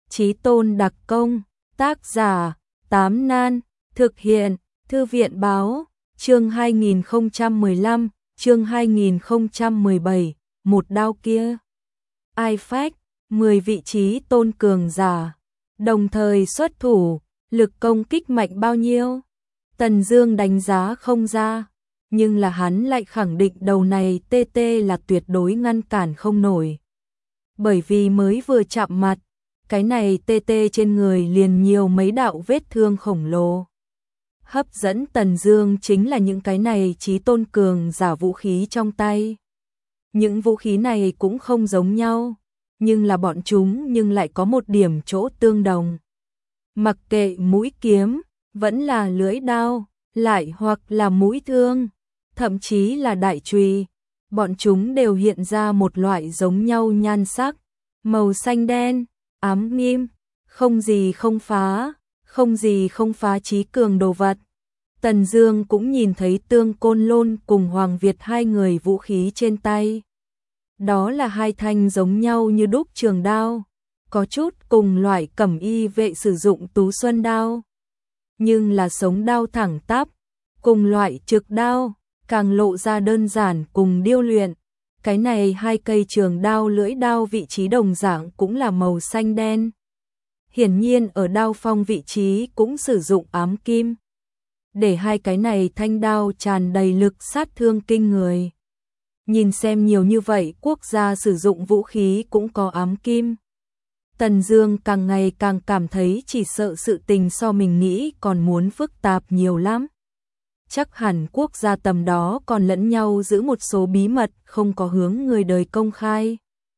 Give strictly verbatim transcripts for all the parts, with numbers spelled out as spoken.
Chí Tôn đặc công, tác giả, Tám Nan, thực hiện, Thư viện báo, chương hai nghìn không trăm mười lăm, chương hai nghìn không trăm mười bảy, một đao kia. Ai phách, mười vị trí tôn cường giả, đồng thời xuất thủ, lực công kích mạnh bao nhiêu? Tần Dương đánh giá không ra, nhưng là hắn lại khẳng định đầu này tê tê là tuyệt đối ngăn cản không nổi. Bởi vì mới vừa chạm mặt, cái này tê tê trên người liền nhiều mấy đạo vết thương khổng lồ. Hấp dẫn Tần Dương chính là những cái này chí tôn cường giả vũ khí trong tay. Những vũ khí này cũng không giống nhau, nhưng là bọn chúng nhưng lại có một điểm chỗ tương đồng. Mặc kệ mũi kiếm, vẫn là lưỡi đao, lại hoặc là mũi thương, thậm chí là đại chùy, bọn chúng đều hiện ra một loại giống nhau nhan sắc, màu xanh đen, ám nghiêm, không gì không phá, không gì không phá chí cường đồ vật. Tần Dương cũng nhìn thấy Tương Côn Lôn cùng Hoàng Việt hai người vũ khí trên tay. Đó là hai thanh giống nhau như đúc trường đao, có chút cùng loại cẩm y vệ sử dụng tú xuân đao, nhưng là sống đao thẳng tắp, cùng loại trực đao, càng lộ ra đơn giản cùng điêu luyện. Cái này hai cây trường đao lưỡi đao vị trí đồng dạng cũng là màu xanh đen. Hiển nhiên ở đao phong vị trí cũng sử dụng ám kim, để hai cái này thanh đao tràn đầy lực sát thương kinh người. Nhìn xem nhiều như vậy quốc gia sử dụng vũ khí cũng có ám kim. Tần Dương càng ngày càng cảm thấy chỉ sợ sự tình so mình nghĩ còn muốn phức tạp nhiều lắm. Chắc hẳn quốc gia tầm đó còn lẫn nhau giữ một số bí mật không có hướng người đời công khai.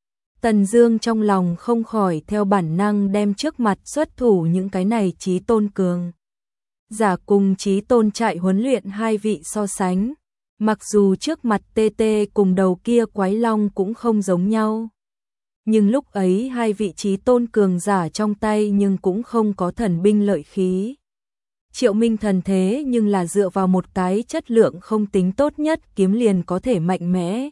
Tần Dương trong lòng không khỏi theo bản năng đem trước mặt xuất thủ những cái này chí tôn cường giả cùng chí tôn trại huấn luyện hai vị so sánh. Mặc dù trước mặt tê tê cùng đầu kia quái long cũng không giống nhau, nhưng lúc ấy hai vị chí tôn cường giả trong tay nhưng cũng không có thần binh lợi khí. Triệu Minh thần thế nhưng là dựa vào một cái chất lượng không tính tốt nhất kiếm liền có thể mạnh mẽ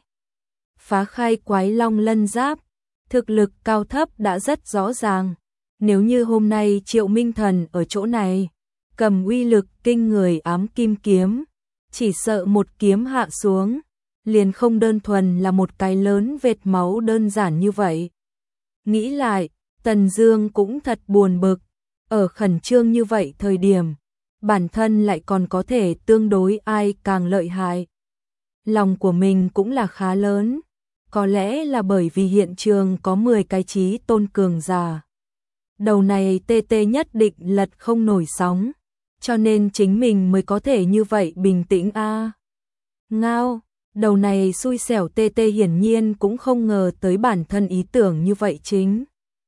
phá khai quái long lân giáp, thực lực cao thấp đã rất rõ ràng. Nếu như hôm nay Triệu Minh thần ở chỗ này, cầm uy lực kinh người ám kim kiếm, chỉ sợ một kiếm hạ xuống, liền không đơn thuần là một cái lớn vệt máu đơn giản như vậy. Nghĩ lại, Tần Dương cũng thật buồn bực, ở khẩn trương như vậy thời điểm, bản thân lại còn có thể tương đối ai càng lợi hại. Lòng của mình cũng là khá lớn, có lẽ là bởi vì hiện trường có mười cái chí tôn cường giả. Đầu này tê tê nhất định lật không nổi sóng, cho nên chính mình mới có thể như vậy bình tĩnh a. À. Ngao, đầu này xui xẻo tê tê hiển nhiên cũng không ngờ tới bản thân ý tưởng như vậy chính.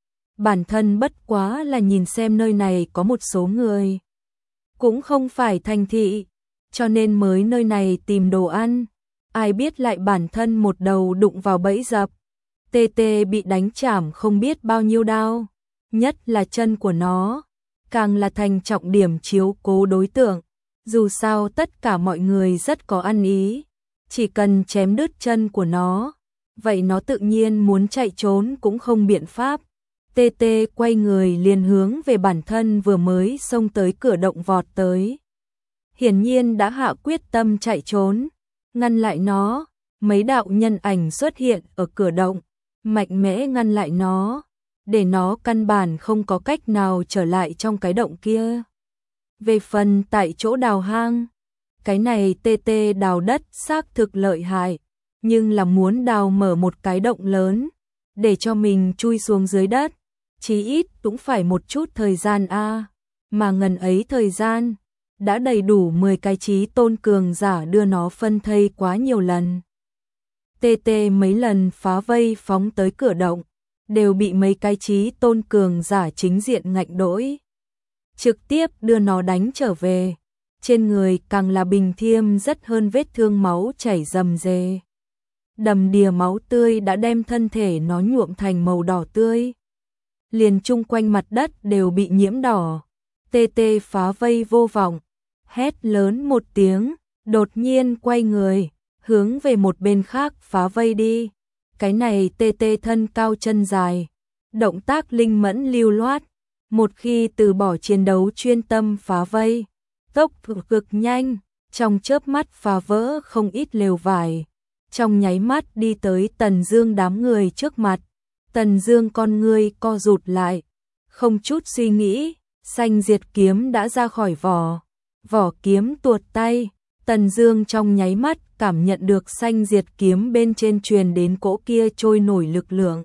Bản thân bất quá là nhìn xem nơi này có một số người, cũng không phải thành thị, cho nên mới nơi này tìm đồ ăn. Ai biết lại bản thân một đầu đụng vào bẫy dập, tê tê bị đánh chảm không biết bao nhiêu đao, nhất là chân của nó, càng là thành trọng điểm chiếu cố đối tượng. Dù sao tất cả mọi người rất có ăn ý, chỉ cần chém đứt chân của nó, vậy nó tự nhiên muốn chạy trốn cũng không biện pháp. Tê tê quay người liền hướng về bản thân vừa mới xông tới cửa động vọt tới. Hiển nhiên đã hạ quyết tâm chạy trốn, ngăn lại nó. Mấy đạo nhân ảnh xuất hiện ở cửa động, mạnh mẽ ngăn lại nó, để nó căn bản không có cách nào trở lại trong cái động kia. Về phần tại chỗ đào hang, cái này tê tê đào đất xác thực lợi hại, nhưng là muốn đào mở một cái động lớn, để cho mình chui xuống dưới đất, chí ít cũng phải một chút thời gian a, à. Mà ngần ấy thời gian, đã đầy đủ mười cái chí tôn cường giả đưa nó phân thây quá nhiều lần. Tê tê mấy lần phá vây phóng tới cửa động, đều bị mấy cái chí tôn cường giả chính diện ngạnh đỗi, trực tiếp đưa nó đánh trở về. Trên người càng là bình thiêm rất hơn vết thương máu chảy rầm rề. Đầm đìa máu tươi đã đem thân thể nó nhuộm thành màu đỏ tươi. Liền chung quanh mặt đất đều bị nhiễm đỏ. Tê tê phá vây vô vọng, hét lớn một tiếng, đột nhiên quay người, hướng về một bên khác phá vây đi. Cái này tê tê thân cao chân dài, Động tác linh mẫn lưu loát, một khi từ bỏ chiến đấu chuyên tâm phá vây, tốc độ cực nhanh, trong chớp mắt phá vỡ không ít lều vải, trong nháy mắt đi tới Tần Dương đám người trước mặt. Tần Dương con ngươi co rụt lại, không chút suy nghĩ, Xanh Diệt kiếm đã ra khỏi vỏ, vỏ kiếm tuột tay, Tần Dương trong nháy mắt cảm nhận được Xanh Diệt kiếm bên trên truyền đến cỗ kia trôi nổi lực lượng.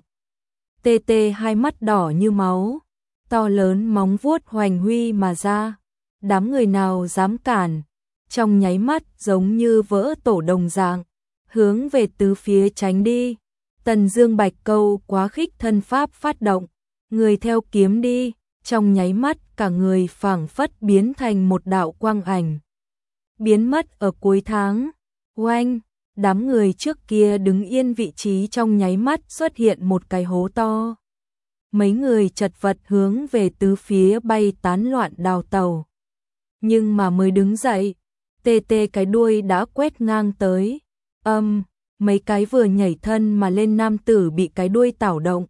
Tê tê hai mắt đỏ như máu, to lớn móng vuốt hoành huy mà ra, đám người nào dám cản, trong nháy mắt giống như vỡ tổ đồng dạng, hướng về tứ phía tránh đi. Tần Dương Bạch Câu quá khích thân pháp phát động, người theo kiếm đi, trong nháy mắt cả người phảng phất biến thành một đạo quang ảnh, biến mất ở cuối tháng. Oanh, đám người trước kia đứng yên vị trí trong nháy mắt xuất hiện một cái hố to. Mấy người chật vật hướng về tứ phía bay tán loạn đào tàu. Nhưng mà mới đứng dậy, tê tê cái đuôi đã quét ngang tới. Âm, mấy cái vừa nhảy thân mà lên nam tử bị cái đuôi tảo động,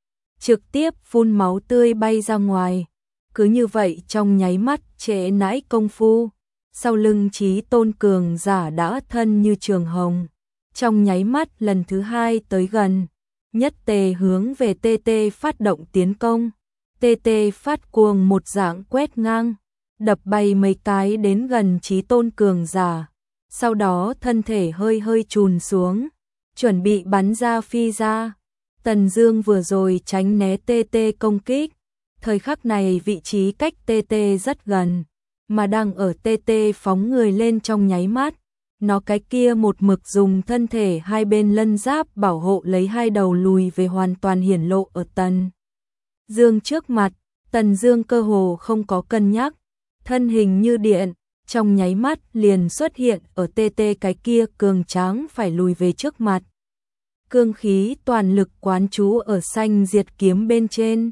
trực tiếp phun máu tươi bay ra ngoài. Cứ như vậy trong nháy mắt trễ nãi công phu, sau lưng Chí Tôn cường giả đã thân như trường hồng, trong nháy mắt lần thứ hai tới gần, nhất tề hướng về tê tê phát động tiến công. Tê tê phát cuồng một dạng quét ngang, đập bay mấy cái đến gần Chí Tôn cường giả, sau đó thân thể hơi hơi chùn xuống, chuẩn bị bắn ra phi ra. Tần Dương vừa rồi tránh né tê tê công kích, thời khắc này vị trí cách tê tê rất gần, mà đang ở tê tê phóng người lên trong nháy mắt, nó cái kia một mực dùng thân thể hai bên lân giáp bảo hộ lấy hai đầu lùi về hoàn toàn hiển lộ ở Tần Dương trước mặt. Tần Dương cơ hồ không có cân nhắc, thân hình như điện, trong nháy mắt liền xuất hiện ở tê tê cái kia cường tráng phải lùi về trước mặt. Cương khí toàn lực quán trú ở Xanh Diệt kiếm bên trên.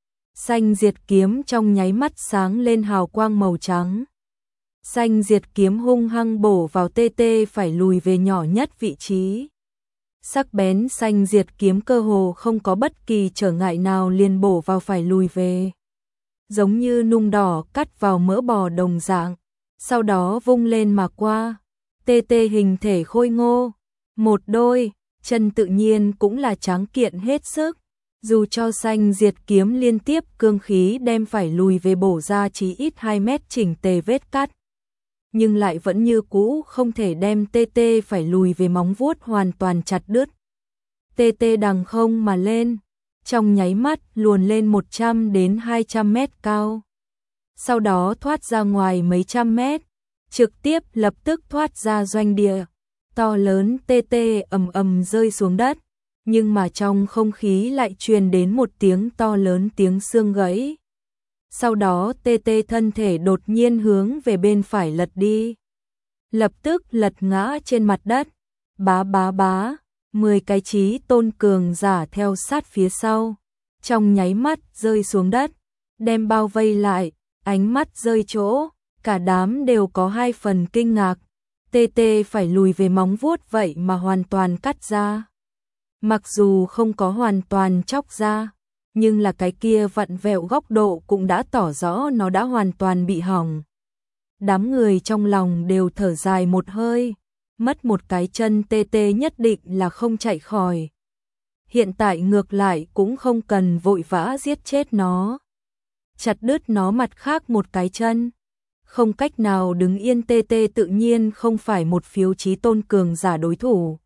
Xanh Diệt kiếm trong nháy mắt sáng lên hào quang màu trắng. Xanh Diệt kiếm hung hăng bổ vào tê tê phải lùi về nhỏ nhất vị trí. Sắc bén Xanh Diệt kiếm cơ hồ không có bất kỳ trở ngại nào liền bổ vào phải lùi về. Giống như nung đỏ cắt vào mỡ bò đồng dạng, sau đó vung lên mà qua. Tê tê hình thể khôi ngô, một đôi chân tự nhiên cũng là tráng kiện hết sức, dù cho Xanh Diệt kiếm liên tiếp cương khí đem phải lùi về bổ ra chí ít hai mét chỉnh tề vết cắt, nhưng lại vẫn như cũ không thể đem tê tê phải lùi về móng vuốt hoàn toàn chặt đứt. Tê tê đằng không mà lên, trong nháy mắt luồn lên một trăm đến hai trăm mét cao, sau đó thoát ra ngoài mấy trăm mét, trực tiếp lập tức thoát ra doanh địa. To lớn tê tê ầm ầm rơi xuống đất, nhưng mà trong không khí lại truyền đến một tiếng to lớn tiếng xương gãy. Sau đó tê tê thân thể đột nhiên hướng về bên phải lật đi, lập tức lật ngã trên mặt đất. Bá bá bá, mười cái Chí Tôn cường giả theo sát phía sau, trong nháy mắt rơi xuống đất, đem bao vây lại, ánh mắt rơi chỗ, cả đám đều có hai phần kinh ngạc. Tê tê phải lùi về móng vuốt vậy mà hoàn toàn cắt ra. Mặc dù không có hoàn toàn chóc ra, nhưng là cái kia vặn vẹo góc độ cũng đã tỏ rõ nó đã hoàn toàn bị hỏng. Đám người trong lòng đều thở dài một hơi, mất một cái chân tê tê nhất định là không chạy khỏi. Hiện tại ngược lại cũng không cần vội vã giết chết nó, chặt đứt nó mặt khác một cái chân. Không cách nào đứng yên tê tê tự nhiên không phải một phiếu Chí Tôn cường giả đối thủ.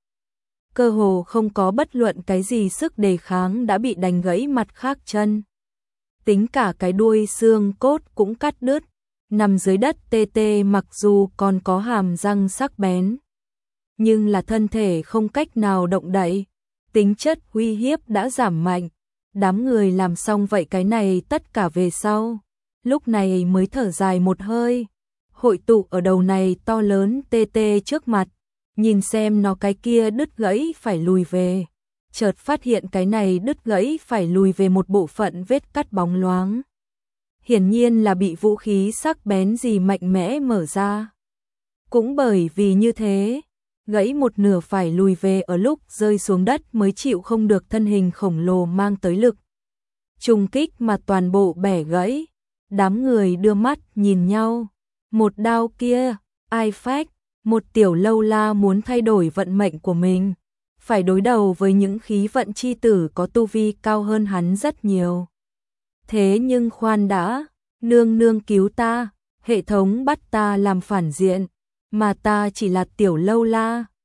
Cơ hồ không có bất luận cái gì sức đề kháng đã bị đánh gãy mặt khác chân. Tính cả cái đuôi xương cốt cũng cắt đứt, nằm dưới đất tê tê mặc dù còn có hàm răng sắc bén, nhưng là thân thể không cách nào động đậy, tính chất uy hiếp đã giảm mạnh. Đám người làm xong vậy cái này tất cả về sau, lúc này mới thở dài một hơi, hội tụ ở đầu này to lớn tê tê trước mặt, nhìn xem nó cái kia đứt gãy phải lùi về, chợt phát hiện cái này đứt gãy phải lùi về một bộ phận vết cắt bóng loáng. Hiển nhiên là bị vũ khí sắc bén gì mạnh mẽ mở ra. Cũng bởi vì như thế, gãy một nửa phải lùi về ở lúc rơi xuống đất mới chịu không được thân hình khổng lồ mang tới lực. trùng kích mà toàn bộ bẻ gãy. Đám người đưa mắt nhìn nhau. Một đao kia, ai phách, một tiểu lâu la muốn thay đổi vận mệnh của mình, phải đối đầu với những khí vận chi tử có tu vi cao hơn hắn rất nhiều. Thế nhưng khoan đã, nương nương cứu ta, hệ thống bắt ta làm phản diện, mà ta chỉ là tiểu lâu la,